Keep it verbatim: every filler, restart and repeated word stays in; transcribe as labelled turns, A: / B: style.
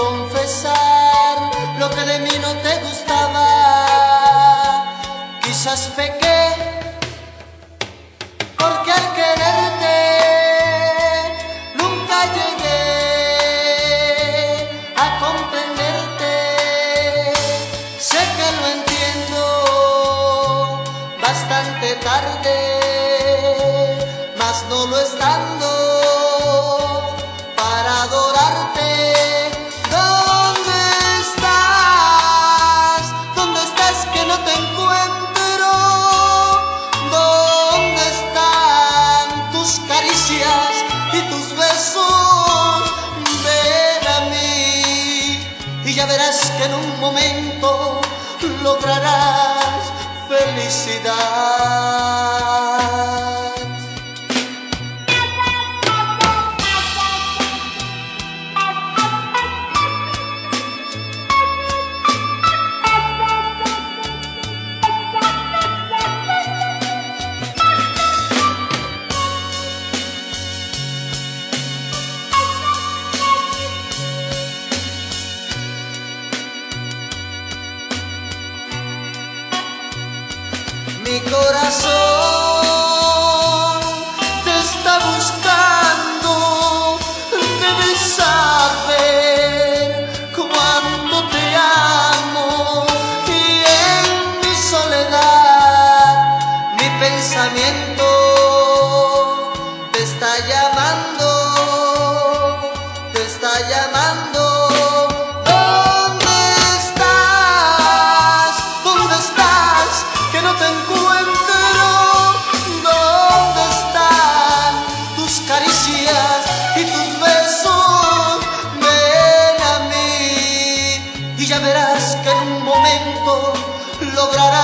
A: confesar lo que de mí no te gustaba. Quizás pequé, porque al quererte nunca llegué a comprenderte. Sé que lo entiendo bastante tarde, mas no lo estando para adorarte. ¿Dónde estás? ¿Dónde estás que no te encuentro? ¿Dónde están tus caricias y tus besos? Ven a mí y ya verás que en un momento lograrás felicidad. Mi corazón te está buscando, debes saber cuánto te amo, y en mi soledad mi pensamiento te está llamando, te está llamando. ¿Dónde estás? ¿Dónde estás? Que no te encuentro. ¿Dónde están tus caricias y tus besos? Ven a mí y ya verás que en un momento lograrás